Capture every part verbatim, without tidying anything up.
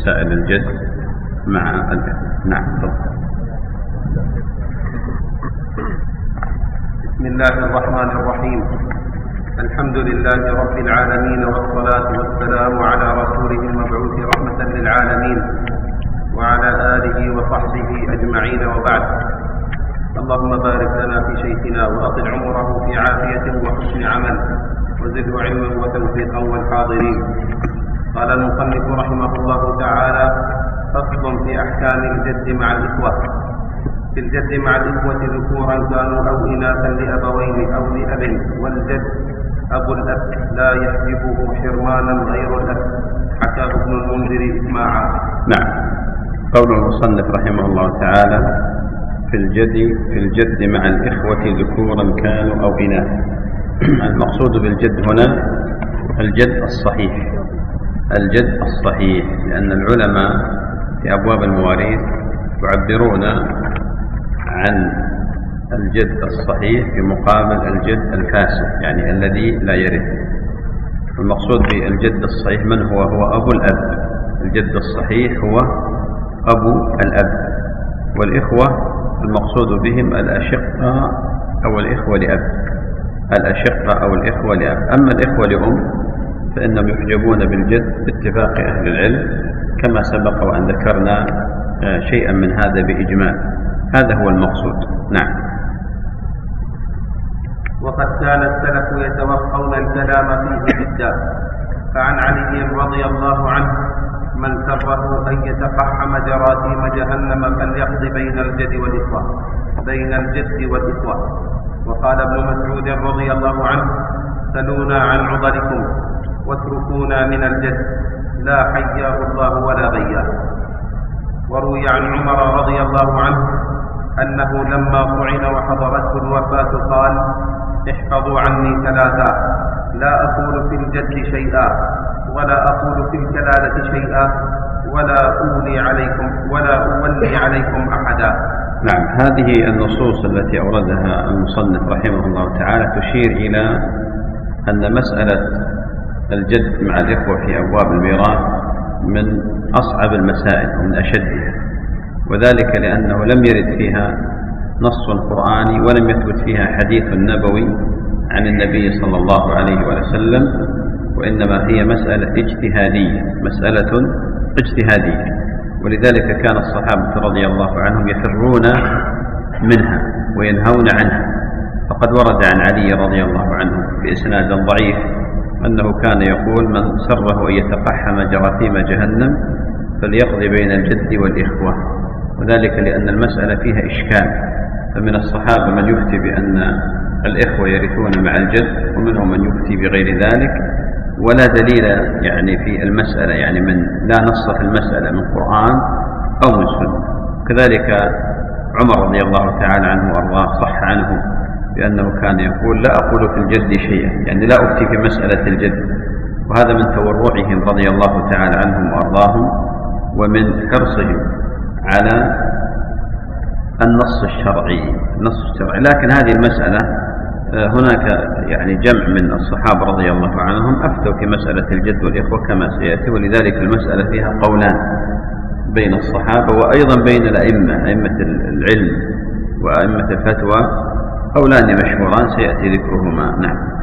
مسائل الجد مع الأب. نعم. بسم الله الرحمن الرحيم. الحمد لله رب العالمين، والصلاة والسلام على رسوله المبعوث رحمة للعالمين وعلى آله وصحبه أجمعين، وبعد. اللهم بارك لنا في شيخنا وأطل عمره في عافية وحسن عمل، وزده علما وتوفيقا والحاضرين. قال المصنف رحمه الله تعالى: فصل في أحكام الجد مع الإخوة. في الجد مع الإخوة ذكورا كانوا أو إناثا لأبوين أو لأب، والجد أبو الأب لا يحجبه حرمانا غير الأب، حكاه ابن المنذر إجماعا. نعم. قول المصنف رحمه الله تعالى: في الجد في الجد مع الإخوة ذكورا كانوا أو إناثا. المقصود بالجد هنا الجد الصحيح، الجد الصحيح، لأن العلماء في أبواب المواريث يعبرون عن الجد الصحيح في مقابل الجد الفاسد، يعني الذي لا يرث. المقصود بالجد الصحيح من هو؟ هو أبو الأب. الجد الصحيح هو أبو الأب. والإخوة المقصود بهم الأشقة أو الإخوة لأب، الأشقة أو الإخوة لأب. أما الإخوة لأم فإنهم يحجبون بالجد باتفاق أهل العلم، كما سبق وأن ذكرنا شيئا من هذا بإجمال. هذا هو المقصود. نعم. وقد كان السلف يتوقون الكلام فيه جدا، فعن علي رضي الله عنه: من سره أن يتقحم جراثيم جهنم فليقضي بين الجد والإخوة، بين الجد والإخوة. وقال ابن مسعود رضي الله عنه: سلونا عن عضلكم واتركونا من الجد، لا حياه الله ولا بياه. وروي عن عمر رضي الله عنه أنه لما طعن وحضرته الوفاة قال: احفظوا عني ثلاثا، لا أقول في الجد شيئا، ولا أقول في الكلالة شيئا، ولا أولي عليكم ولا أولي عليكم أحدا. نعم. هذه النصوص التي أوردها المصنف رحمه الله تعالى تشير إلى أن مسألة الجد مع الإخوة في أبواب الميراث من أصعب المسائل ومن أشدها، وذلك لأنه لم يرد فيها نص قرآني ولم يثبت فيها حديث نبوي عن النبي صلى الله عليه وسلم، وإنما هي مسألة اجتهادية، مسألة اجتهادية. ولذلك كان الصحابة رضي الله عنهم يفرون منها وينهون عنها. فقد ورد عن علي رضي الله عنه بإسناد ضعيف أنه كان يقول: من سره أن يتقحم جراثيم جهنم فليقضي بين الجد والإخوة، وذلك لأن المسألة فيها إشكال. فمن الصحابة من يفتي بأن الإخوة يرثون مع الجد، ومنهم من يفتي بغير ذلك، ولا دليل يعني في المسألة، يعني من لا نص في المسألة من قرآن أو من سنة. كذلك عمر رضي الله تعالى عنه وأرضاه صح عنه بأنه كان يقول: لا أقول في الجد شيئا، يعني لا أفتي في مسألة الجد. وهذا من تورعهم رضي الله تعالى عنهم وأرضاهم، ومن حرصهم على النص الشرعي النص الشرعي لكن هذه المسألة هناك يعني جمع من الصحابة رضي الله عنهم أفتوا في مسألة الجد والإخوة كما سيأتي، ولذلك المسألة فيها قولان بين الصحابة وأيضا بين الأئمة، أئمة العلم وأئمة الفتوى، قولان مشهوران سيأتي ذكرهما. نعم.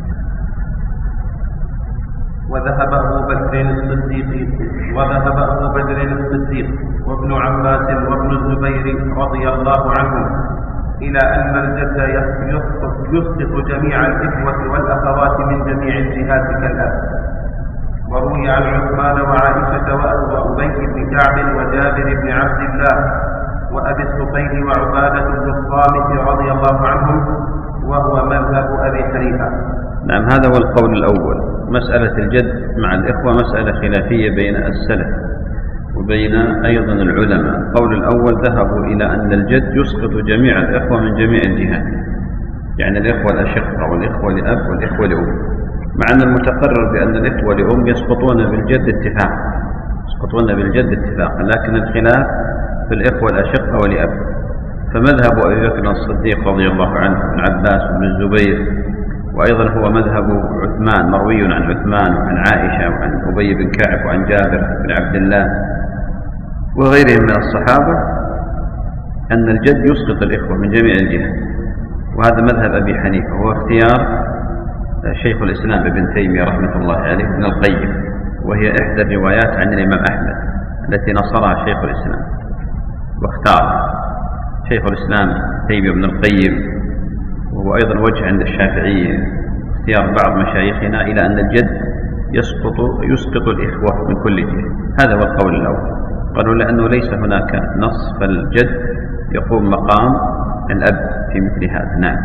وذهب أبو بكر الصديق وذهب أبو بكر الصديق وابن عباس وابن الزبير رضي الله عنهم إلى أن الجد يسقط جميع الإخوة والأخوات من جميع الجهات كالأب. وروي عن عثمان وعائشة وأبي بن كعب وجابر بن عبد الله وأبي الصفيل وعبادة بن الصامت رضي الله عنهم، وهو مذهب أبي حنيفة. نعم. هذا هو القول الأول. مسألة الجد مع الإخوة مسألة خلافية بين السلف وبين أيضا العلماء. القول الأول ذهبوا إلى أن الجد يسقط جميع الإخوة من جميع الجهات، يعني الإخوة الأشقة والإخوة لأب والإخوة لأم، مع أن المتقرر بأن الإخوة لأم يسقطون بالجد اتفاقا يسقطون بالجد اتفاقا لكن الخلاف في الإخوة الأشقة ولأب. فمذهب أبي بكر الصديق رضي الله عنه، ابن عباس وابن الزبير وأيضا هو مذهب عثمان، مروي عن عثمان وعن عائشة وعن أبي بن كعب وعن جابر بن عبد الله وغيرهم من الصحابة أن الجد يسقط الإخوة من جميع الجهات، وهذا مذهب أبي حنيفة، وهو اختيار شيخ الإسلام ابن تيمية رحمة الله عليه ابن القيم، وهي إحدى الروايات عن الإمام أحمد التي نصرها شيخ الإسلام واختار شيخ الإسلام تيمية ابن القيم، وهو أيضا وجه عند الشافعية اختيار بعض مشايخنا إلى أن الجد يسقط يسقط الإخوة من كل جهة. هذا هو القول الأول، قالوا لأنه ليس هناك نص، فالجد يقوم مقام الأب في مثل هذا. نعم.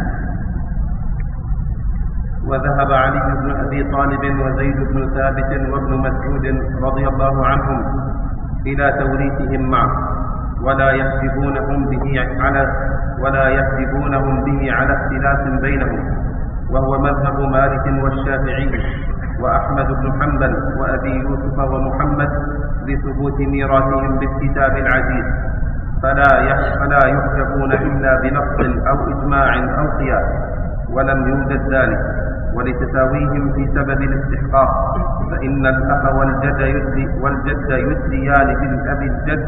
وذهب علي بن أبي طالب وزيد بن ثابت وابن مسعود رضي الله عنهم إلى توريثهم معه، ولا يحجبونهم به على ولا يحجبونهم به على اختلاف بينهم، وهو مذهب مالك والشافعي وأحمد بن حنبل وأبي يوسف ومحمد لثبوت ميراثهم بالكتاب العزيز، فلا فلا يحجبون إلا بنص أو إجماع أو قياس، ولم يوجد ذلك. ولتساويهم في سبب الاستحقاق، فإن الأخ والجد يدلي والجد يدليان بالأب الجد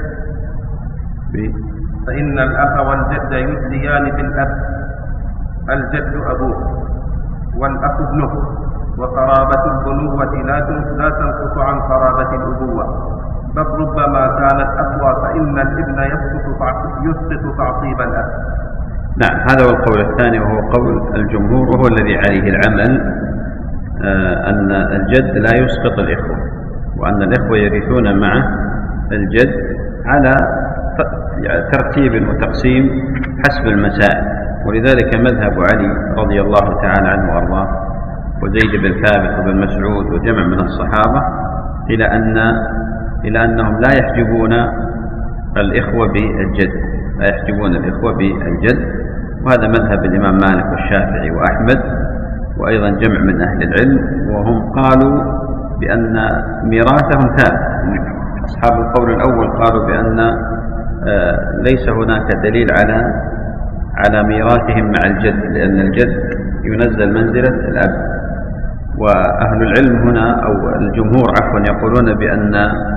فإن الأخ والجد يدليان بالأب الجد أبوه والأخ ابنه، وقرابة البنوة لا تنقص عن قرابة الأبوة، بل ربما كانت أقوى، فإن الابن يسقط يسقط تعصيب الأب. نعم، هذا هو القول الثاني، وهو قول الجمهور، وهو الذي عليه العمل، آه أن الجد لا يسقط الإخوة، وأن الإخوة يرثون مع الجد على ترتيب وتقسيم حسب المسائل. ولذلك مذهب علي رضي الله تعالى عنه وأرضاه وزيد بن ثابت وابن مسعود وجمع من الصحابة إلى أن إلى أنهم لا يحجبون الإخوة بالجد، لا يحجبون الإخوة بالجد، وهذا مذهب الإمام مالك والشافعي وأحمد وأيضا جمع من أهل العلم، وهم قالوا بأن ميراثهم ثابت. أصحاب القول الأول قالوا بأن ليس هناك دليل على على ميراثهم مع الجد، لأن الجد ينزل منزلة الأب. وأهل العلم هنا أو الجمهور عفوا يقولون بأن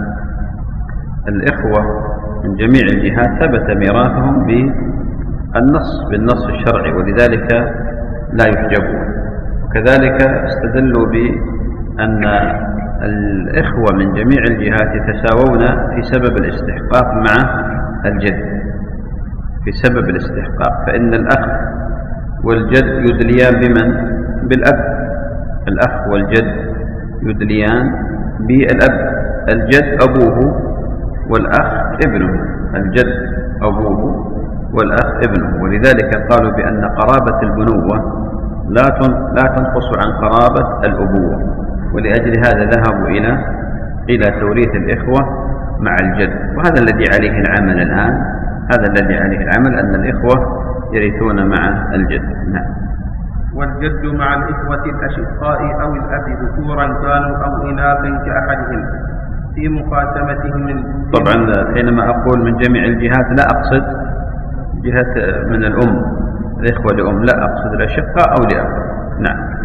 الإخوة من جميع الجهات ثبت ميراثهم بالنص بالنص الشرعي، ولذلك لا يحجبون. وكذلك استدلوا بأن الإخوة من جميع الجهات يتساوون في سبب الاستحقاق مع الجد، في سبب الاستحقاق، فإن الأخ والجد يدليان بمن؟ بالأب. الأخ والجد يدليان بالأب، الجد أبوه والأخ ابنه، الجد أبوه والأخ ابنه. ولذلك قالوا بأن قرابة البنوة لا تنقص عن قرابة الأبوة، ولأجل هذا ذهبوا إلى إلى توريث الإخوة مع الجد. وهذا الذي عليه العمل الآن، هذا الذي عليه العمل أن الإخوة يرثون مع الجد. نعم. والجد مع الإخوة الأشقاء أو الأب ذكورا كانوا أو إناثا كأحدهم في مقاسمتهم. طبعا حينما أقول من جميع الجهات لا أقصد جهة من الأم، الإخوة لأم، لا أقصد الأشقاء أو لأب. نعم.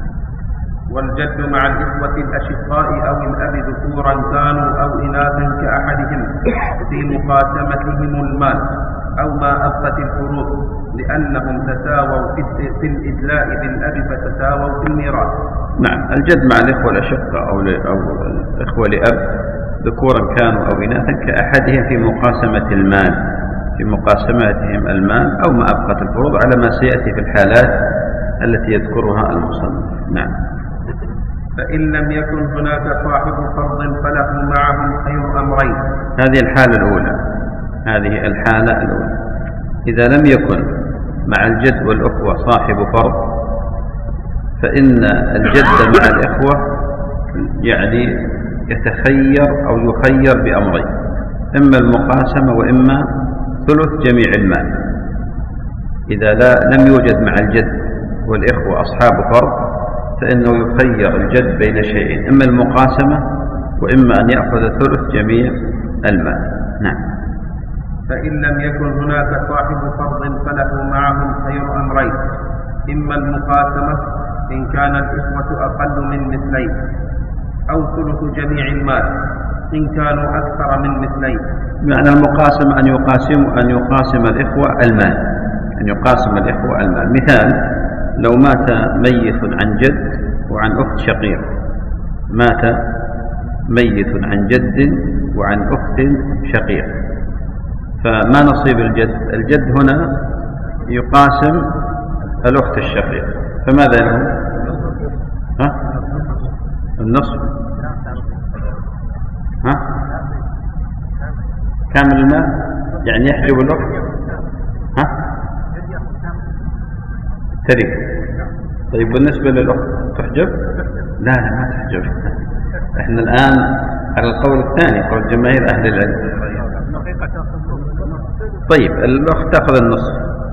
والجد مع الإخوة الأشقاء أو الأب ذكورا كانوا أو إناثا كأحدهم في مقاسمتهم المال أو ما أبقت الفروض، لأنهم تساووا في الإدلاء بالأب فتساووا في الميراث. نعم. الجد مع الإخوة الأشقاء أو أو الإخوة لأب ذكورا كانوا أو إناثا كأحدهم في مقاسمة المال، في مقاسمتهم المال أو ما أبقت الفروض، على ما سيأتي في الحالات التي يذكرها المصنف. نعم. فإن لم يكن هناك صاحب فرض فله معهم خير أمرين. هذه الحالة الأولى، هذه الحالة الأولى. إذا لم يكن مع الجد والأخوة صاحب فرض، فإن الجد مع الإخوة يعني يتخير أو يخير بأمرين، إما المقاسمة وإما ثلث جميع المال. إذا لا لم يوجد مع الجد والإخوة أصحاب فرض، فإنه يخير الجد بين شيئين، إما المقاسمة وإما أن يأخذ ثلث جميع المال. نعم. فإن لم يكن هناك صاحب فرض فله معهم خير أمرين، إما المقاسمة إن كان الإخوة أقل من مثلين، أو ثلث جميع المال إن كانوا أكثر من مثلين. معنى المقاسم أن يقاسم أن يقاسم الإخوة المال، أن يقاسم الإخوة المال. مثال: لو مات ميت عن جد وعن أخت شقيق، مات ميت عن جد وعن أخت شقيق، فما نصيب الجد؟ الجد هنا يقاسم الأخت الشقيق، فماذا له؟ ها؟ النصف. ها؟ كامل المال، يعني يحجب الأخت. ها؟ ترك. طيب بالنسبة للأخت تحجب؟ لا لا ما تحجب. احنا الآن على القول الثاني، قول جماهير أهل العلم. طيب الأخت تأخذ النصف.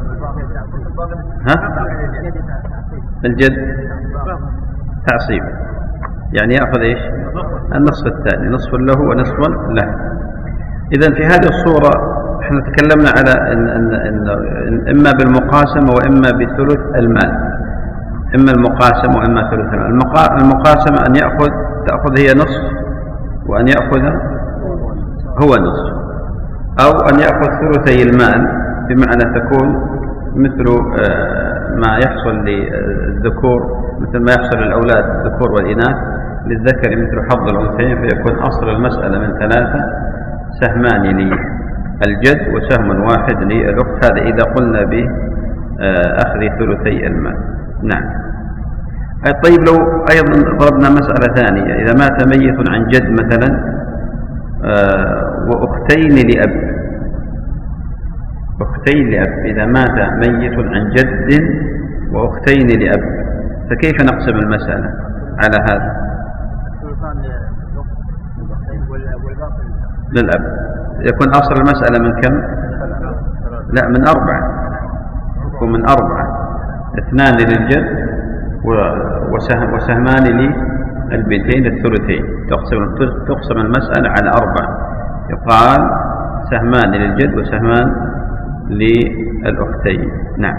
ها؟ الجد تعصيب، يعني يأخذ إيش؟ النصف الثاني، نصف له ونصف له. إذن في هذه الصورة احنا تكلمنا على إن إن إن إما بالمقاسمة وإما بثلث المال، إما المقاسمة وإما ثلث المال. المقاسمة أن يأخذ تأخذ هي نصف، وأن يأخذ هو نصف، أو أن يأخذ ثلثي المال، بمعنى تكون مثل ما يحصل للذكور، مثل ما يحصل للأولاد الذكور والإناث، للذكر مثل حظ الأنثيين، فيكون أصل المسألة من ثلاثة: سهمان للجد وسهم واحد للأخت. هذا إذا قلنا بأخذ ثلثي المال. نعم. طيب لو أيضا ضربنا مسألة ثانية: إذا مات ميت عن جد مثلا وأختين لأب، أختين لأب، إذا مات ميت عن جد وأختين لأب، فكيف نقسم المسألة على هذا؟ للأب. يكون أصل المسألة من كم؟ لا، من أربعة. يكون من أربعة: اثنان للجد وسهم وسهمان للبنتين الثلثين. تقسم تقسم المسألة على أربعة، يقال سهمان للجد وسهمان للأختين. نعم.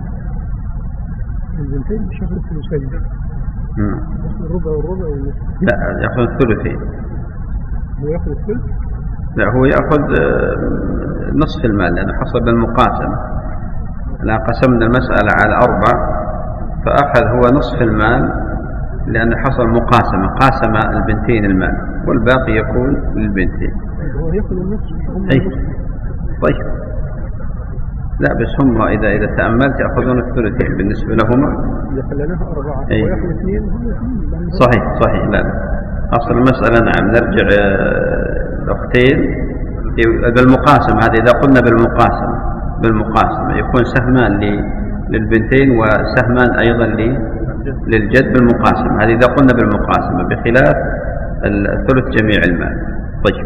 البنتين مش ياخذ الثلثين؟ الربع والربع والنصف؟ لا، ياخذ الثلثين. هو ياخذ الثلث؟ لا، هو يأخذ نصف المال، لأنه حصل بالمقاسمة. لا، قسمنا المسألة على أربع، فأخذ هو نصف المال لأنه حصل مقاسمة، قاسم البنتين المال، والباقي يكون للبنتين. هو يأخذ النصف. أي طيب. لا بس هم إذا إذا تأملت يأخذون الثلثين بالنسبة لهما. إذا خليناها أربعة ويأخذ اثنين. صحيح صحيح. لا لا، أصل المسألة نعم نرجع الأختين بالمقاسمة. هذه إذا قلنا بالمقاسمة بالمقاسمة يكون سهمان للبنتين وسهمان أيضا للجد بالمقاسمة. هذه إذا قلنا بالمقاسمة، بخلاف الثلث جميع المال. طيب.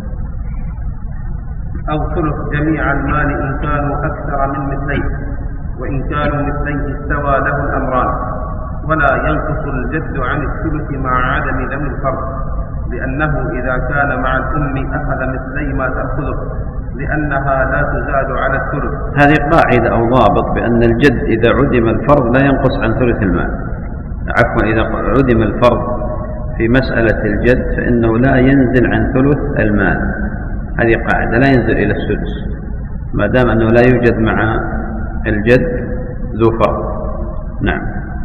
أو ثلث جميع المال إن كانوا أكثر من مثلين، وإن كانوا مثلين استوى له الأمران، ولا ينقص الجد عن الثلث مع عدم ذم الفرض، لأنه إذا كان مع الأم أخذ مثلي ما تأخذه، لأنها لا تزاد على الثلث. هذه قاعدة أو ضابط بأن الجد إذا عدم الفرض لا ينقص عن ثلث المال. عفوا، إذا عدم الفرض في مسألة الجد فإنه لا ينزل عن ثلث المال. هذه قاعدة، لا ينزل إلى السدس ما دام أنه لا يوجد مع الجد ذو فرض. نعم.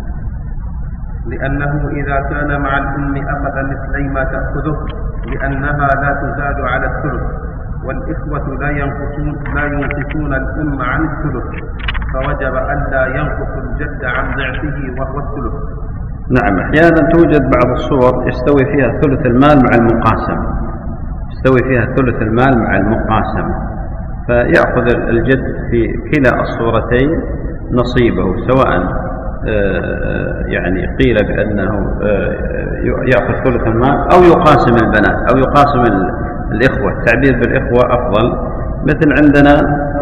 لأنه إذا كان مع الأم أخذ مثلي ما تأخذه، لأنها لا تزاد على الثلث، والإخوة لا ينقصون لا ينقصون الأم عن الثلث، فوجب ألا ينقص الجد عن ضعفه وهو الثلث. نعم. أحيانا توجد بعض الصور يستوي فيها ثلث المال مع المقاسمة، يستوي فيها ثلث المال مع المقاسمة، فيأخذ الجد في كلا الصورتين نصيبه، سواء يعني قيل بأنه يأخذ ثلث المال أو يقاسم البنات أو يقاسم الإخوة. التعبير بالإخوة أفضل. مثل عندنا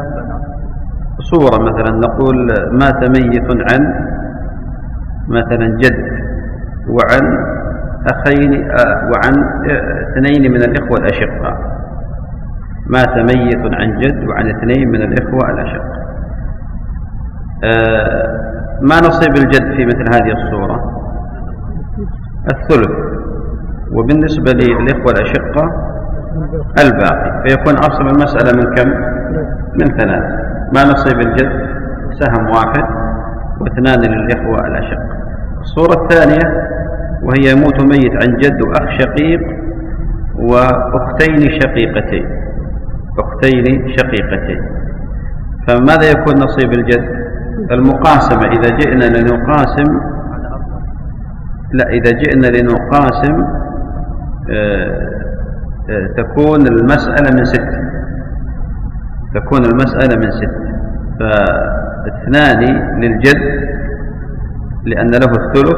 صورة مثلا نقول مات ميت عن مثلا جد وعن أخين وعن اثنين من الإخوة الأشقاء. مات ميت عن جد وعن اثنين من الإخوة الأشقاء. ما نصيب الجد في مثل هذه الصورة؟ الثلث. وبالنسبة للإخوة الأشقة الباقي، فيكون أصل المسألة من كم؟ من ثلاث. ما نصيب الجد سهم واحد واثنان للإخوة الأشقة. الصورة الثانية وهي يموت ميت عن جد وأخ شقيق وأختين شقيقتين، أختين شقيقتين. فماذا يكون نصيب الجد؟ المقاسمة. إذا جئنا لنقاسم لا إذا جئنا لنقاسم آه آه تكون المسألة من ست، تكون المسألة من ست. فاثنان للجد لأن له الثلث،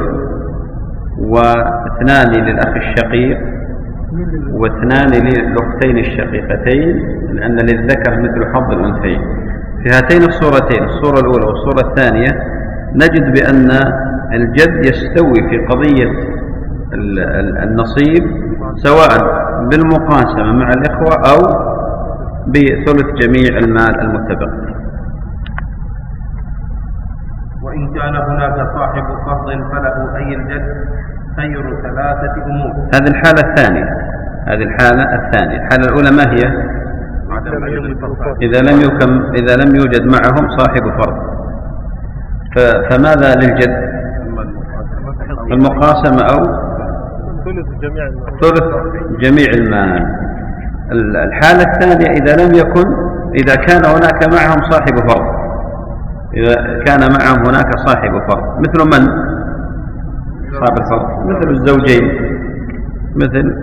واثنان للأخ الشقيق، واثنان للأختين الشقيقتين لأن للذكر مثل حظ الأنثيين. في هاتين الصورتين، الصورة الأولى والصورة الثانية، نجد بأن الجد يستوي في قضية النصيب سواء بالمقاسمة مع الإخوة أو بثلث جميع المال المتبقي. وإن كان هناك صاحب فرض فله أي الجد خير ثلاثة أمور. هذه الحالة الثانية، هذه الحالة الثانية. الحالة الأولى ما هي؟ إذا لم يكن إذا لم يوجد معهم صاحب فرض، فماذا للجد؟ المقاسمة أو ثلث جميع المال. الحالة الثانية إذا لم يكن إذا كان هناك معهم صاحب فرض، إذا كان معهم هناك صاحب فرض. مثل من صاحب الفرض؟ مثل الزوجين، مثل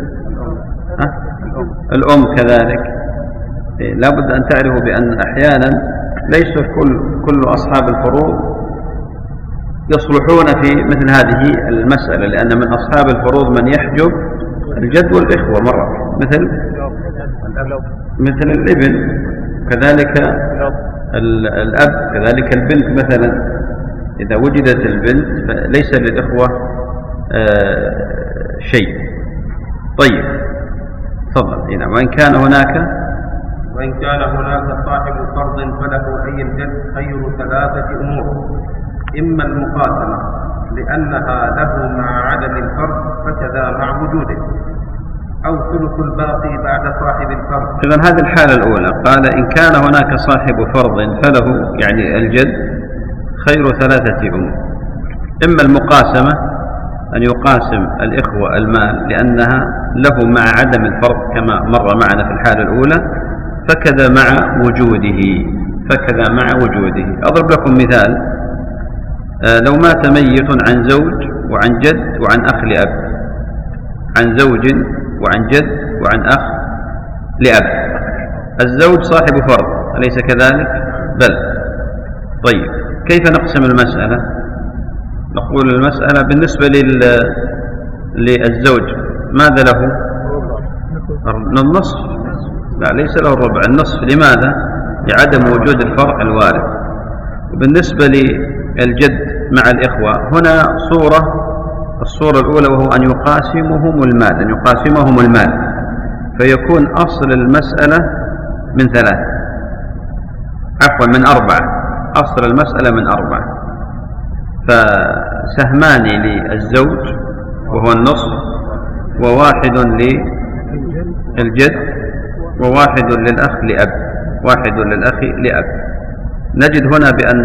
الأم كذلك. لا بد أن تعرفوا بأن أحيانا ليس كل كل أصحاب الفروض يصلحون في مثل هذه المسألة، لأن من أصحاب الفروض من يحجب الجد والإخوة مرة، مثل مثل الابن، كذلك الأب، كذلك البنت مثلا. إذا وجدت البنت فليس للإخوة شيء. طيب تفضل. هنا وإن كان هناك وإن كان هناك صاحب فرض فله أي الجد خير ثلاثة أمور: إما المقاسمة لأنها له مع عدم الفرض فكذا مع وجوده، أو ثلث الباقي بعد صاحب الفرض. إذن هذه الحالة الأولى قال إن كان هناك صاحب فرض فله يعني الجد خير ثلاثة أمور: إما المقاسمة أن يقاسم الإخوة المال لأنها له مع عدم الفرض كما مر معنا في الحالة الأولى، فكذا مع وجوده، فكذا مع وجوده. أضرب لكم مثال: آه لو مات ميت عن زوج وعن جد وعن أخ لأب، عن زوج وعن جد وعن أخ لأب. الزوج صاحب فرض أليس كذلك؟ بل. طيب كيف نقسم المسألة؟ نقول المسألة بالنسبة لل... للزوج ماذا له؟ النصف. لا ليس له الربع، النصف. لماذا؟ لعدم وجود الفرع الوارث. وبالنسبة للجد مع الإخوة هنا صورة، الصورة الأولى وهو أن يقاسمهم المال، أن يقاسمهم المال، فيكون أصل المسألة من ثلاث، عفوا من أربعة. أصل المسألة من أربعة، فسهمان للزوج وهو النصف، وواحد للجد، وواحد للأخ لأب، واحد للأخ لأب. نجد هنا بأن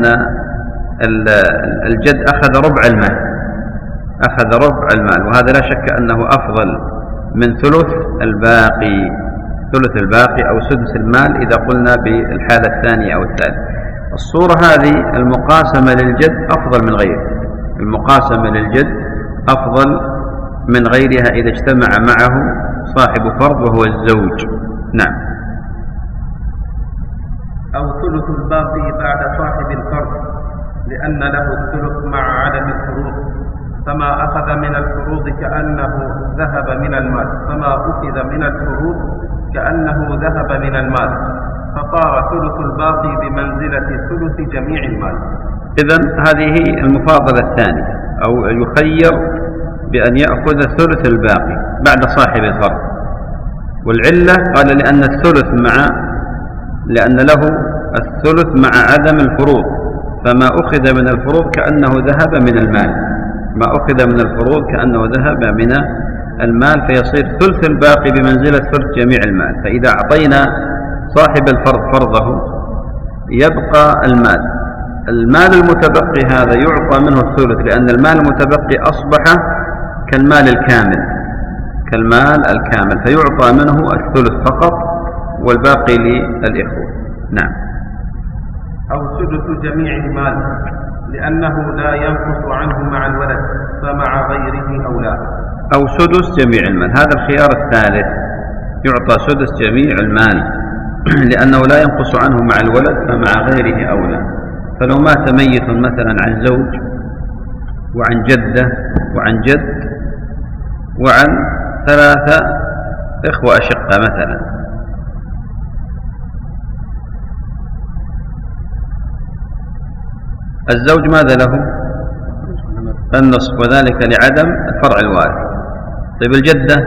الجد أخذ ربع المال، أخذ ربع المال، وهذا لا شك أنه أفضل من ثلث الباقي، ثلث الباقي أو سدس المال إذا قلنا بالحالة الثانية أو الثالثة. الصورة هذه المقاسمة للجد أفضل من غيره، المقاسمة للجد أفضل من غيرها إذا اجتمع معه صاحب فرض وهو الزوج. نعم. أو ثلث الباقي بعد صاحب الفرض لأن له الثلث مع عدم الفروض، فما أخذ من الفروض كأنه ذهب من المال، فما أخذ من الفروض كأنه ذهب من المال، فصار ثلث الباقي بمنزلة ثلث جميع المال. إذن هذه المفاضلة الثانية، أو يخير بأن يأخذ ثلث الباقي بعد صاحب الفرض. والعلة قال لأن الثلث مع لأن له الثلث مع عدم الفروض، فما أخذ من الفروض كأنه ذهب من المال، ما أخذ من الفروض كأنه ذهب من المال، فيصير ثلث الباقي بمنزلة ثلث جميع المال. فإذا أعطينا صاحب الفرض فرضه يبقى المال، المال المتبقي هذا يعطى منه الثلث، لأن المال المتبقي أصبح كالمال الكامل، كالمال الكامل، فيعطى منه الثلث فقط والباقي للإخوة. نعم. أو سدس جميع المال لأنه لا ينقص عنه مع الولد فمع غيره أولى. أو سدس جميع المال، هذا الخيار الثالث، يعطى سدس جميع المال لأنه لا ينقص عنه مع الولد فمع غيره أولى. فلو مات ميت مثلا عن زوج وعن جدة وعن جد وعن ثلاثة إخوة أشقة مثلا، الزوج ماذا له؟ النصف، وذلك لعدم الفرع الوارث. طيب الجدة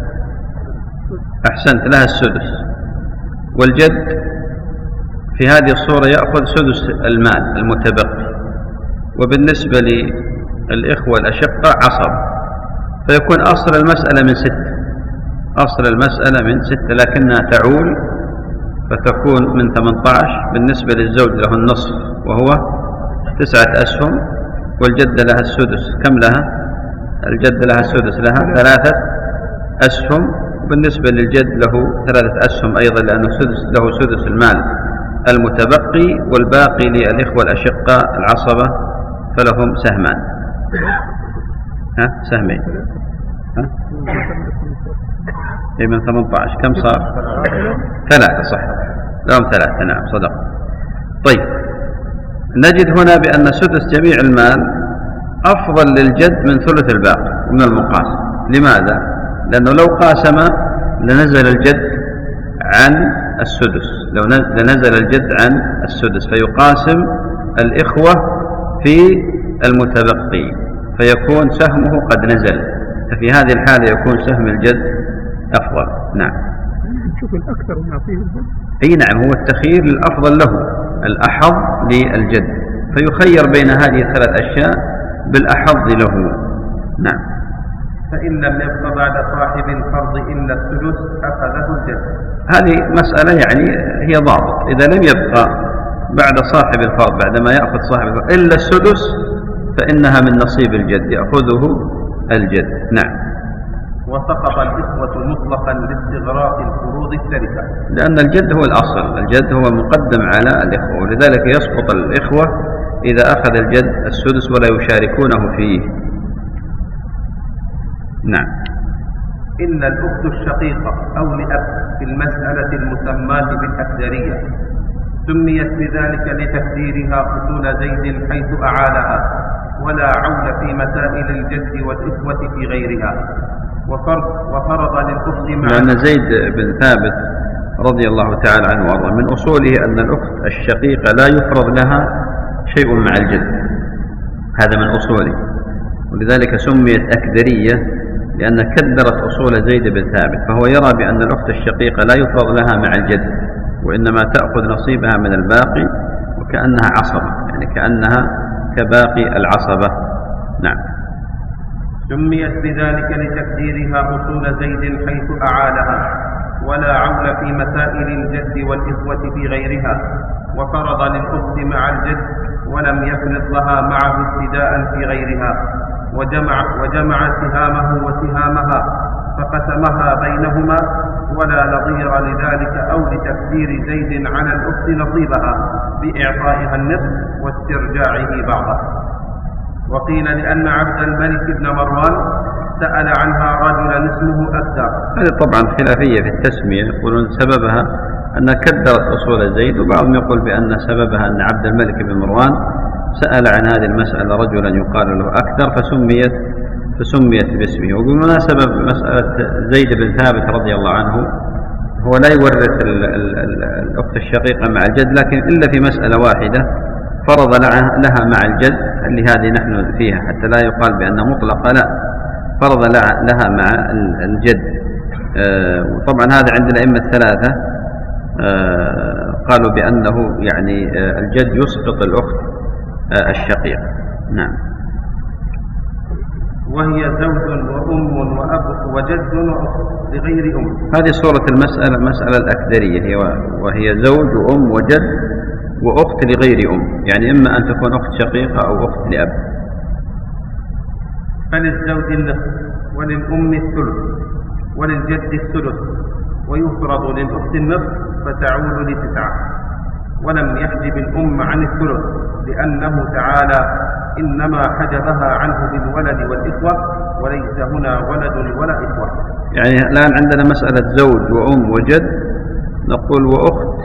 أحسنت لها السدس، والجد في هذه الصورة يأخذ سدس المال المتبقي. وبالنسبة للإخوة الأشقة عصب، فيكون أصل المسألة من ستة، أصل المسألة من ستة لكنها تعول فتكون من ثمانية عشر. بالنسبة للزوج له النصف وهو تسعة أسهم، والجدة لها السدس، كم لها؟ الجدة لها السدس، لها ثلاثة أسهم. بالنسبة للجد له ثلاثة أسهم أيضا، لأنه سدس له سدس المال المتبقي، والباقي للإخوة الأشقاء العصبة فلهم سهمان. ها سهمين، ها إيه من ثمانية عشر كم صار؟ ثلاثة، صح، لهم ثلاثة، نعم صدق. طيب نجد هنا بأن سدس جميع المال أفضل للجد من ثلث الباقي من المقاسم. لماذا؟ لأنه لو قاسم لنزل الجد عن السدس، لو لنزل الجد عن السدس، فيقاسم الإخوة في المتبقي فيكون سهمه قد نزل، ففي هذه الحالة يكون سهم الجد أفضل. نعم. نشوف الأكثر ونعطيه الجد. أي نعم، هو التخيير للأفضل له، الأحظ للجد، فيخير بين هذه الثلاث أشياء بالأحظ له. نعم. فإن لم يبق بعد صاحب الفرض إلا السدس أخذه الجد. هذه مسألة يعني هي ضابط، إذا لم يبقى بعد صاحب الفرض بعدما يأخذ صاحب الفرض إلا السدس فإنها من نصيب الجد، يأخذه الجد. نعم. وسقط الإخوة مطلقا لاستغراق الفروض التركة، لأن الجد هو الأصل، الجد هو مقدم على الإخوة، ولذلك يسقط الإخوة إذا أخذ الجد السدس ولا يشاركونه فيه. نعم. إلا الأخت الشقيقة أو لأب في المسألة المسماة بالأكدرية سميت بذلك لتكديرها أصول زيد حيث أعالها، ولا عول في مسائل الجد والإخوة في غيرها. وفرض وفرض للأخت مع لأن زيد بن ثابت رضي الله تعالى عنه وارضاه من أصوله أن الأخت الشقيقة لا يفرض لها شيء مع الجد، هذا من أصوله، ولذلك سميت أكدرية لأن كدرت أصول زيد بن ثابت. فهو يرى بأن الأخت الشقيقة لا يفرض لها مع الجد، وإنما تأخذ نصيبها من الباقي وكأنها عصبة، يعني كأنها كباقي العصبة. نعم. سميت بذلك لتكديرها أصول زيد حيث أعالها، ولا عول في مسائل الجد والإخوة في غيرها. وفرض للأخت مع الجد ولم يفرض لها معه ابتداء في غيرها، وجمع, وجمع سهامه وسهامها فقسمها بينهما، ولا نظير لذلك أو لتكدير زيد على الأخت نصيبها بإعطائها النصف واسترجاعه بعضه. وقيل لأن عبد الملك بن مروان سأل عنها رجلا اسمه أكدر. هذه طبعا خلافية في التسمية، يقولون سببها أن كدرت أصول زيد، وبعضهم يقول بأن سببها أن عبد الملك بن مروان سأل عن هذه المسألة رجلا يقال له أكدر فسميت فسميت باسمه. وبمناسبة مسألة زيد بن ثابت رضي الله عنه، هو لا يورث الأخت الشقيقة مع الجد، لكن إلا في مسألة واحدة فرض لها مع الجد اللي هذه نحن فيها، حتى لا يقال بأنها مطلقة، لا، فرض لها مع الجد. وطبعا هذا عند الأئمة الثلاثة قالوا بأنه يعني الجد يسقط الأخت الشقيق. نعم. وهي زوج وأم وأب وجد وأخت لغير أم. هذه صورة المسألة، مسألة الأكدرية، هي وهي زوج وأم وجد وأخت لغير أم، يعني إما أن تكون أخت شقيقة أو أخت لأب. فللزوج النصف وللأم الثلث وللجد الثلث، ويفرض للأخت النصف فتعود لتسعة، ولم يحجب الأم عن الثلث لأنه تعالى إنما حجبها عنه بالولد والإخوة، وليس هنا ولد ولا إخوة. يعني الآن عندنا مسألة زوج وأم وجد، نقول وأخت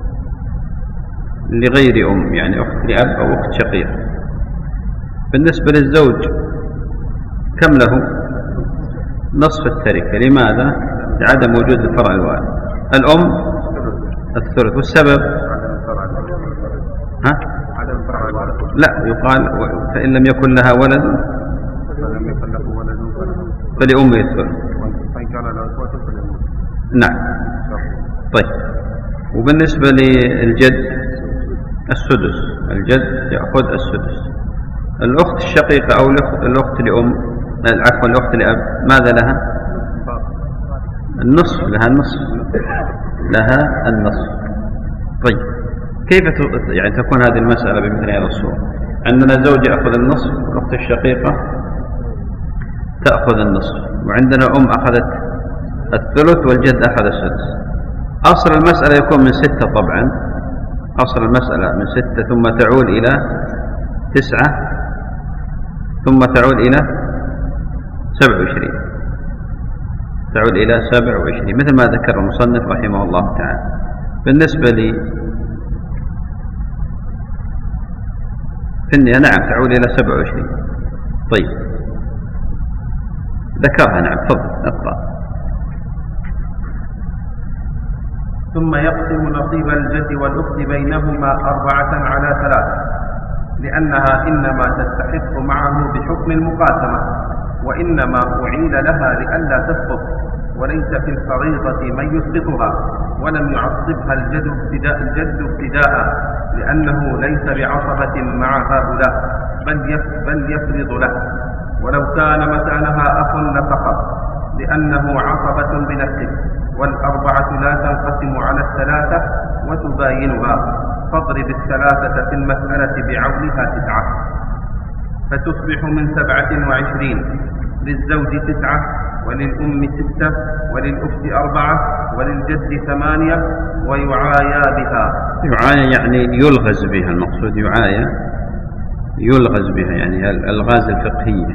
لغير أم، يعني أخت لأب أو أخت شقيق. بالنسبة للزوج كم له؟ نصف التركة. لماذا؟ لعدم وجود الفرع الوارث. الأم الثلث. والسبب؟ ها؟ لا، يقال فإن لم يكن لها ولد فلأمه الثلث. نعم. طيب، وبالنسبة للجد السدس، الجد يأخذ السدس. الأخت الشقيقة أو الأخت لأم، عفوا الأخت لأب، ماذا لها؟ النصف. لها النصف، لها النصف. طيب، كيف يعني تكون هذه المسألة بمثل هذه الصورة؟ عندنا زوج يأخذ النصف، والأخت الشقيقة تأخذ النصف، وعندنا أم أخذت الثلث والجد أخذ السدس. أصل المسألة يكون من ستة طبعا، أصل المسألة من ستة ثم تعود إلى تسعة ثم تعود إلى سبع وعشرين، تعود إلى سبع وعشرين مثل ما ذكر المصنف رحمه الله تعالى. بالنسبة لي في النهاية نعم تعود إلى سبع وعشرين. طيب، ذكرها. نعم، تفضل اقرأ. ثم يقسم نصيب الجد والأخت بينهما أربعة على ثلاثة، لأنها إنما تستحق معه بحكم المقاسمة، وإنما أعيل لها لئلا تسقط، وليس في الفريضة من يسقطها، ولم يعصبها الجد ابتداء الجد ابتداء لأنه ليس بعصبة مع هؤلاء، بل بل يفرض له، ولو كان مكانها أخ لفقط لأنه عصبة بنفسه، والأربعة لا تنقسم على الثلاثة وتباينها، فاضرب الثلاثة في المسألة بعولها تسعة، فتصبح من سبعة وعشرين، للزوج تسعة وللأم ستة وللأخت أربعة وللجد ثمانية، ويعايا بها. يعايا يعني يلغز بها، المقصود يعايا يلغز بها، يعني الألغاز الفقهية.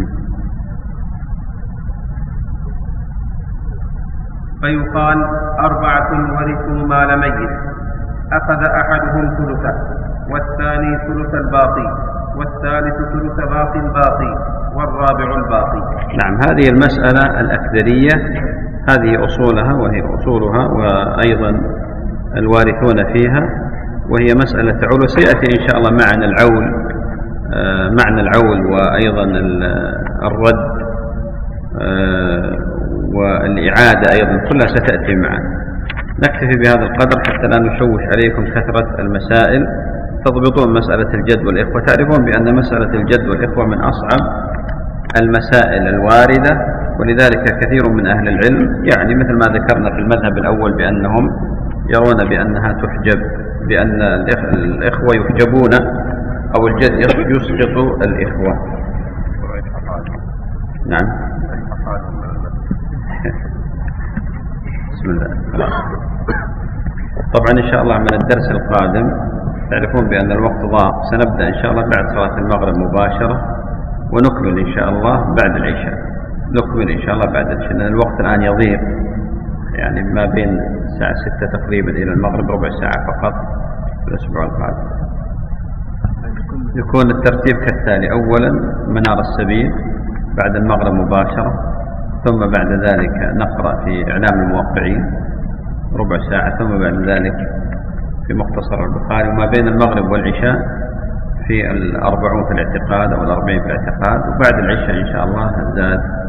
فيقال أربعة ورثوا مال ميت، أخذ أحدهم ثلثه، والثاني ثلث الباقي، والثالث ثلث باقي الباقي، والرابع الباقي. نعم، هذه المسألة الأكدرية، هذه أصولها وهي أصولها، وأيضا الوارثون فيها، وهي مسألة تعول. وسيأتي إن شاء الله معنى العول، معنى العول وأيضا الرد والإعادة أيضا، كلها ستأتي معنا. نكتفي بهذا القدر حتى لا نشوش عليكم كثرة المسائل. تضبطون مسألة الجد والإخوة، تعرفون بأن مسألة الجد والإخوة من أصعب المسائل الواردة، ولذلك كثير من أهل العلم يعني مثل ما ذكرنا في المذهب الأول بأنهم يرون بأنها تحجب، بأن الإخوة يحجبون أو الجد يسقط الإخوة. نعم. بسم الله. طبعا إن شاء الله من الدرس القادم تعرفون بأن الوقت ضاق، سنبدأ إن شاء الله بعد صلاة المغرب مباشرة، ونكمل إن شاء الله بعد العشاء، نكمل إن شاء الله بعد العشاء، لأن الوقت الآن يضيق، يعني ما بين الساعة ستة تقريبا إلى المغرب ربع ساعة فقط في الأسبوع القادم. يكون الترتيب كالتالي: أولا منار السبيل بعد المغرب مباشرة، ثم بعد ذلك نقرأ في إعلام الموقعين ربع ساعة، ثم بعد ذلك في مختصر البخاري، وما بين المغرب والعشاء في الأربعون في الاعتقاد أو الأربعين في الاعتقاد، وبعد العشاء إن شاء الله زاد